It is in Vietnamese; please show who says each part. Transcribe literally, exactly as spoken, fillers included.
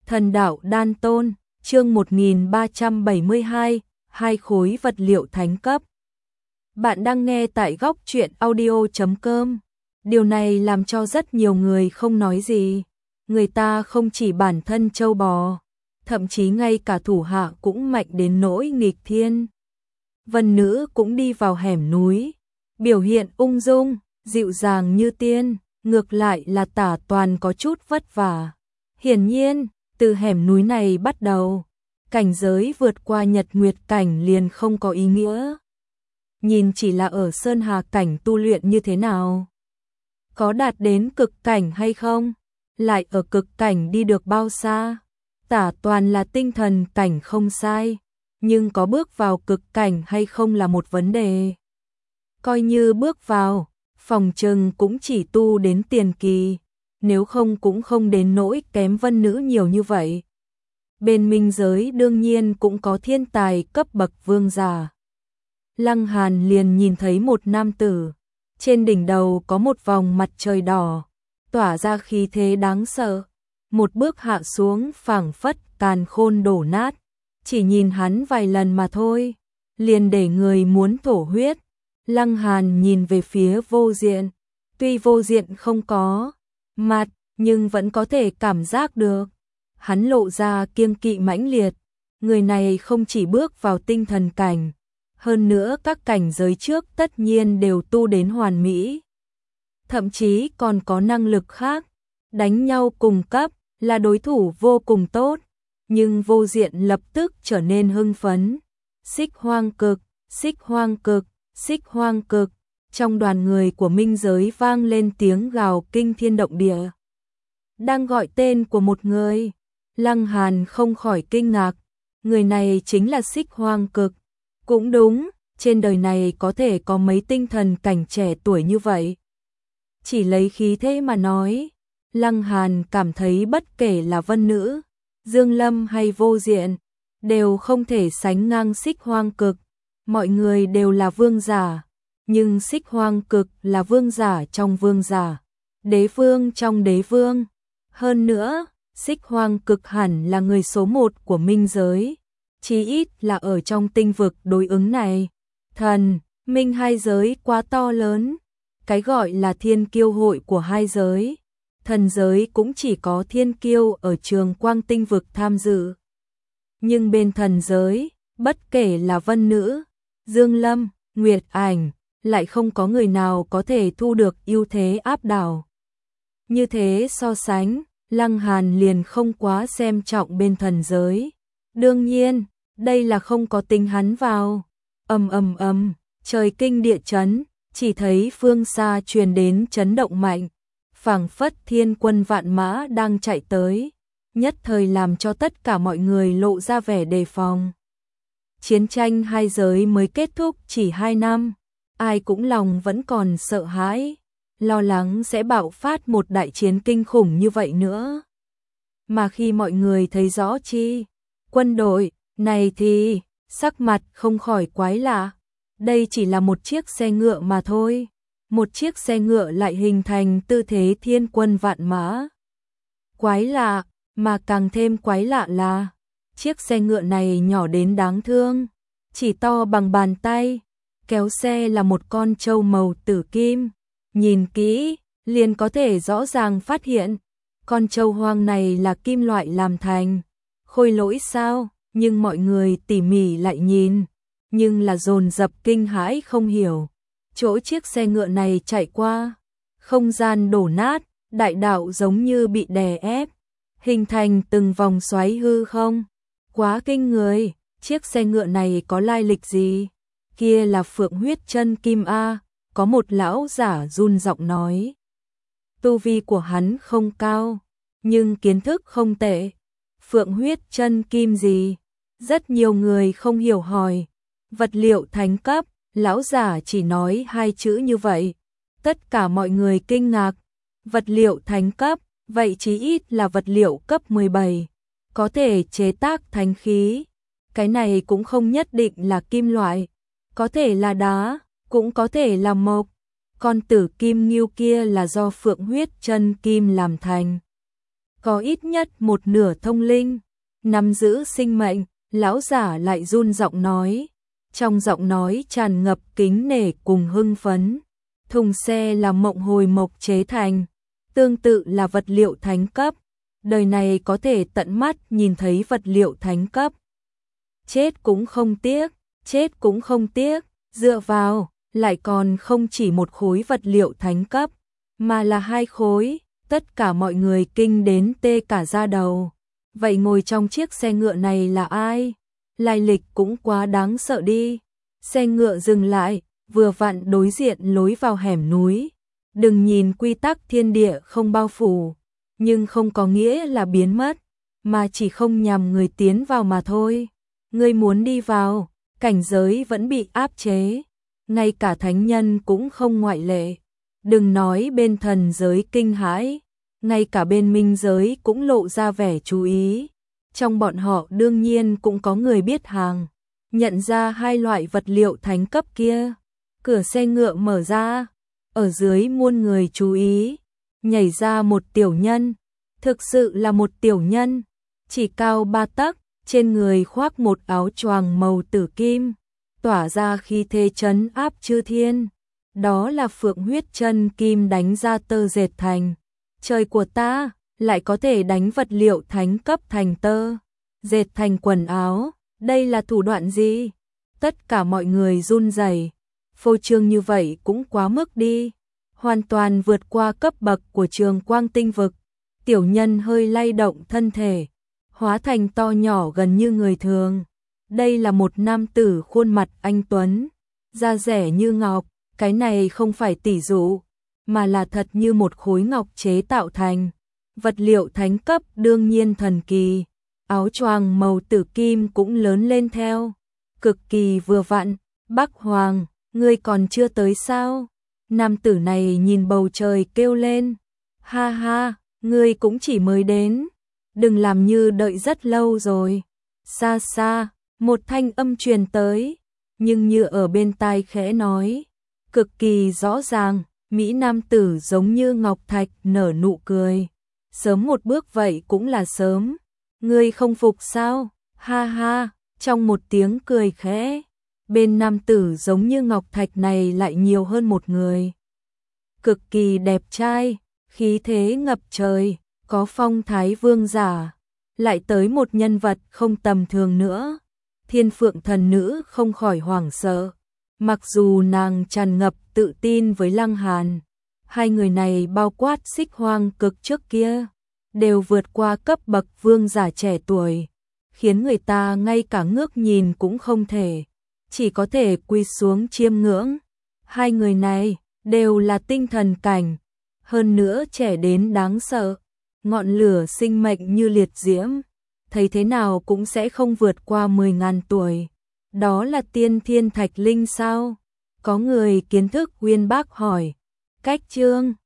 Speaker 1: Thần đạo đan tôn, chương một nghìn ba trăm bảy mươi hai, hai khối vật liệu thánh cấp. Bạn đang nghe tại góc truyện audio chấm com. Điều này làm cho rất nhiều người không nói gì. Người ta không chỉ bản thân châu bò, thậm chí ngay cả thủ hạ cũng mạnh đến nỗi nghịch thiên. Vân Nữ cũng đi vào hẻm núi, biểu hiện ung dung, dịu dàng như tiên, ngược lại là Tả Toàn có chút vất vả. Hiển nhiên, từ hẻm núi này bắt đầu, cảnh giới vượt qua nhật nguyệt cảnh liền không có ý nghĩa. Nhìn chỉ là ở sơn hà cảnh tu luyện như thế nào, có đạt đến cực cảnh hay không, lại ở cực cảnh đi được bao xa. Tả Toàn là tinh thần cảnh không sai, nhưng có bước vào cực cảnh hay không là một vấn đề. Coi như bước vào, phòng trừng cũng chỉ tu đến tiền kỳ, nếu không cũng không đến nỗi kém Vân Nữ nhiều như vậy. Bên minh giới đương nhiên cũng có thiên tài cấp bậc vương giả. Lăng Hàn liền nhìn thấy một nam tử, trên đỉnh đầu có một vòng mặt trời đỏ, tỏa ra khí thế đáng sợ. Một bước hạ xuống phảng phất càn khôn đổ nát, chỉ nhìn hắn vài lần mà thôi, liền để người muốn thổ huyết. Lăng Hàn nhìn về phía Vô Diện, tuy Vô Diện không có mặt, nhưng vẫn có thể cảm giác được. Hắn lộ ra kiêng kỵ mãnh liệt, người này không chỉ bước vào tinh thần cảnh, hơn nữa các cảnh giới trước tất nhiên đều tu đến hoàn mỹ. Thậm chí còn có năng lực khác, đánh nhau cùng cấp, là đối thủ vô cùng tốt. Nhưng Vô Diện lập tức trở nên hưng phấn. Xích hoang cực, xích hoang cực, xích hoang cực. Trong đoàn người của minh giới vang lên tiếng gào kinh thiên động địa. Đang gọi tên của một người. Lăng Hàn không khỏi kinh ngạc. Người này chính là xích hoang cực. Cũng đúng, trên đời này có thể có mấy tinh thần cảnh trẻ tuổi như vậy. Chỉ lấy khí thế mà nói, Lăng Hàn cảm thấy bất kể là Vân Nữ, Dương Lâm hay Vô Diện, đều không thể sánh ngang xích hoang cực. Mọi người đều là vương giả, nhưng xích hoang cực là vương giả trong vương giả, đế vương trong đế vương. Hơn nữa, xích hoang cực hẳn là người số một của minh giới, chí ít là ở trong tinh vực đối ứng này. Thần, minh hai giới quá to lớn, cái gọi là thiên kiêu hội của hai giới. Thần giới cũng chỉ có thiên kiêu ở trường quang tinh vực tham dự. Nhưng bên thần giới, bất kể là Vân Nữ, Dương Lâm, Nguyệt Ảnh, lại không có người nào có thể thu được ưu thế áp đảo. Như thế so sánh, Lăng Hàn liền không quá xem trọng bên thần giới. Đương nhiên, đây là không có tính hắn vào. Ầm ầm ầm, trời kinh địa chấn, chỉ thấy phương xa truyền đến chấn động mạnh. Phảng phất thiên quân vạn mã đang chạy tới, nhất thời làm cho tất cả mọi người lộ ra vẻ đề phòng. Chiến tranh hai giới mới kết thúc chỉ hai năm, ai cũng lòng vẫn còn sợ hãi, lo lắng sẽ bạo phát một đại chiến kinh khủng như vậy nữa. Mà khi mọi người thấy rõ chi, quân đội này thì sắc mặt không khỏi quái lạ. Đây chỉ là một chiếc xe ngựa mà thôi. Một chiếc xe ngựa lại hình thành tư thế thiên quân vạn mã. Quái lạ, mà càng thêm quái lạ là chiếc xe ngựa này nhỏ đến đáng thương, chỉ to bằng bàn tay, kéo xe là một con trâu màu tử kim. Nhìn kỹ, liền có thể rõ ràng phát hiện, con trâu hoang này là kim loại làm thành. Khôi lỗi sao? Nhưng mọi người tỉ mỉ lại nhìn, nhưng là dồn dập kinh hãi không hiểu. Chỗ chiếc xe ngựa này chạy qua, không gian đổ nát, đại đạo giống như bị đè ép, hình thành từng vòng xoáy hư không. Quá kinh người, chiếc xe ngựa này có lai lịch gì? Kia là Phượng huyết chân kim a, có một lão giả run giọng nói. Tu vi của hắn không cao, nhưng kiến thức không tệ. Phượng huyết chân kim gì? Rất nhiều người không hiểu hỏi. Vật liệu thánh cấp. Lão giả chỉ nói hai chữ như vậy. Tất cả mọi người kinh ngạc. Vật liệu thánh cấp, vậy chí ít là vật liệu cấp mười bảy. Có thể chế tác thánh khí. Cái này cũng không nhất định là kim loại. Có thể là đá, cũng có thể là mộc. Con tử kim ngưu kia là do Phượng huyết chân kim làm thành. có ít nhất một nửa thông linh, nắm giữ sinh mệnh. Lão giả lại run giọng nói, trong giọng nói tràn ngập kính nể cùng hưng phấn. Thùng xe là mộng hồi mộc chế thành, tương tự là vật liệu thánh cấp. Đời này có thể tận mắt nhìn thấy vật liệu thánh cấp. Chết cũng không tiếc, chết cũng không tiếc, dựa vào, lại còn không chỉ một khối vật liệu thánh cấp, mà là hai khối, tất cả mọi người kinh đến tê cả da đầu. Vậy ngồi trong chiếc xe ngựa này là ai? Lai lịch cũng quá đáng sợ đi. Xe ngựa dừng lại, vừa vặn đối diện lối vào hẻm núi. Đừng nhìn quy tắc thiên địa không bao phủ, nhưng không có nghĩa là biến mất, mà chỉ không nhằm người tiến vào mà thôi. Người muốn đi vào, cảnh giới vẫn bị áp chế, ngay cả thánh nhân cũng không ngoại lệ. Đừng nói bên thần giới kinh hãi, ngay cả bên minh giới cũng lộ ra vẻ chú ý. Trong bọn họ đương nhiên cũng có người biết hàng, nhận ra hai loại vật liệu thánh cấp kia. Cửa xe ngựa mở ra, ở dưới muôn người chú ý, nhảy ra một tiểu nhân, thực sự là một tiểu nhân, chỉ cao ba tấc, trên người khoác một áo choàng màu tử kim, tỏa ra khí thế trấn áp chư thiên. Đó là phượng huyết chân kim đánh ra tơ dệt thành. Trời của ta, lại có thể đánh vật liệu thánh cấp thành tơ, dệt thành quần áo, đây là thủ đoạn gì? Tất cả mọi người run rẩy. Phô trương như vậy cũng quá mức đi, hoàn toàn vượt qua cấp bậc của Trường Quang Tinh vực. Tiểu nhân hơi lay động thân thể, hóa thành to nhỏ gần như người thường. Đây là một nam tử khuôn mặt anh tuấn, da rẻ như ngọc, cái này không phải tỉ dụ, mà là thật như một khối ngọc chế tạo thành. Vật liệu thánh cấp đương nhiên thần kỳ, áo choàng màu tử kim cũng lớn lên theo, cực kỳ vừa vặn. Bắc Hoàng, ngươi còn chưa tới sao? Nam tử này nhìn bầu trời kêu lên, ha ha, ngươi cũng chỉ mới đến, đừng làm như đợi rất lâu rồi. Xa xa, một thanh âm truyền tới, nhưng như ở bên tai khẽ nói, cực kỳ rõ ràng. Mỹ nam tử giống như ngọc thạch nở nụ cười, sớm một bước vậy cũng là sớm. Ngươi không phục sao? Ha ha, trong một tiếng cười khẽ, bên nam tử giống như ngọc thạch này lại nhiều hơn một người. Cực kỳ đẹp trai, khí thế ngập trời, có phong thái vương giả, lại tới một nhân vật không tầm thường nữa. Thiên Phượng thần nữ không khỏi hoảng sợ, mặc dù nàng tràn ngập tự tin với Lăng Hàn, hai người này bao quát Xích Hoang Cực trước kia, đều vượt qua cấp bậc vương giả trẻ tuổi, khiến người ta ngay cả ngước nhìn cũng không thể, chỉ có thể quỳ xuống chiêm ngưỡng. Hai người này đều là tinh thần cảnh, hơn nữa trẻ đến đáng sợ, ngọn lửa sinh mệnh như liệt diễm, thấy thế nào cũng sẽ không vượt qua mười ngàn tuổi. Đó là tiên thiên thạch linh sao? Có người kiến thức uyên bác hỏi. Cách chương